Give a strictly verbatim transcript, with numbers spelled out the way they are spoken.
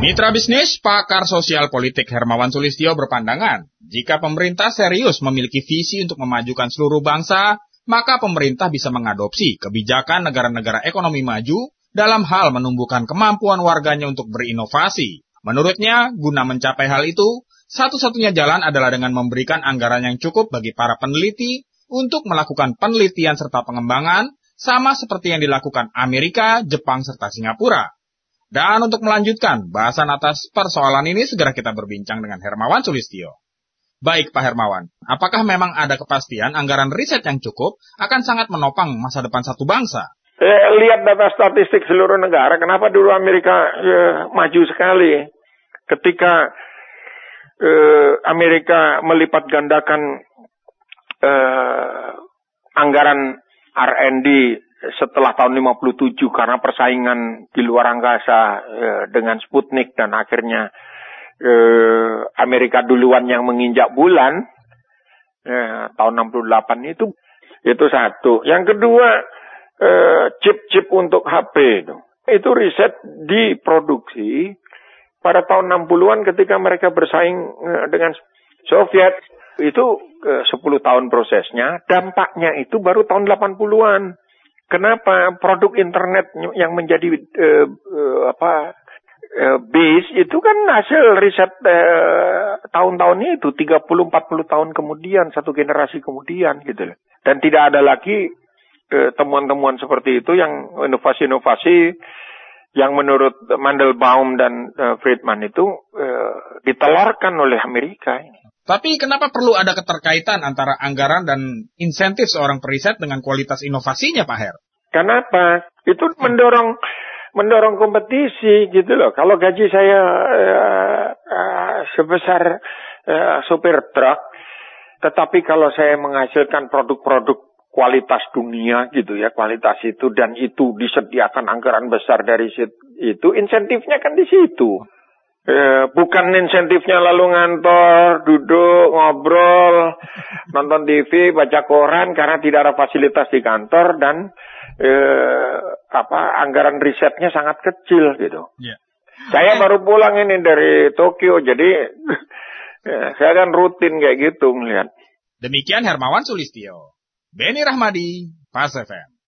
Mitra bisnis, pakar sosial politik Hermawan Sulistyo berpandangan, jika pemerintah serius memiliki visi untuk memajukan seluruh bangsa, maka pemerintah bisa mengadopsi kebijakan negara-negara ekonomi maju dalam hal menumbuhkan kemampuan warganya untuk berinovasi. Menurutnya, guna mencapai hal itu, satu-satunya jalan adalah dengan memberikan anggaran yang cukup bagi para peneliti untuk melakukan penelitian serta pengembangan, sama seperti yang dilakukan Amerika, Jepang, serta Singapura. Dan untuk melanjutkan bahasan atas persoalan ini, segera kita berbincang dengan Hermawan Sulistyo. Baik Pak Hermawan, apakah memang ada kepastian anggaran riset yang cukup akan sangat menopang masa depan satu bangsa? Eh, lihat data statistik seluruh negara, kenapa dulu Amerika eh, maju sekali? Ketika eh, Amerika melipat gandakan eh, anggaran R and D setelah tahun lima puluh tujuh karena persaingan di luar angkasa eh, dengan Sputnik dan akhirnya eh, Amerika duluan yang menginjak bulan eh, tahun enam puluh delapan itu itu satu. Yang kedua eh, chip-chip untuk H P itu. Itu riset diproduksi pada tahun enam puluhan ketika mereka bersaing eh, dengan Soviet. Itu eh, sepuluh tahun prosesnya, dampaknya itu baru tahun delapan puluhan. Kenapa? Produk internet yang menjadi uh, uh, apa uh, base itu kan hasil riset uh, tahun-tahun itu tiga puluh sampai empat puluh tahun kemudian, satu generasi kemudian gitu loh. Dan tidak ada lagi uh, temuan-temuan seperti itu yang inovasi-inovasi yang menurut Mandelbaum dan uh, Friedman itu uh, ditelorkan oleh Amerika ini. Tapi kenapa perlu ada keterkaitan antara anggaran dan insentif seorang periset dengan kualitas inovasinya, Pak Her? Kenapa? Itu mendorong mendorong kompetisi gitu loh. Kalau gaji saya uh, uh, sebesar uh, supir truk, tetapi kalau saya menghasilkan produk-produk kualitas dunia gitu ya, kualitas itu dan itu disediakan anggaran besar dari situ, itu insentifnya kan di situ. Eh, bukan insentifnya lalu ngantor, duduk, ngobrol, nonton T V, baca koran karena tidak ada fasilitas di kantor dan eh, apa anggaran risetnya sangat kecil gitu. Yeah. Saya baru pulang ini dari Tokyo, jadi ya, saya kan rutin kayak gitu ngeliat. Demikian Hermawan Sulistyo, Beni Rahmadi, Pas F M.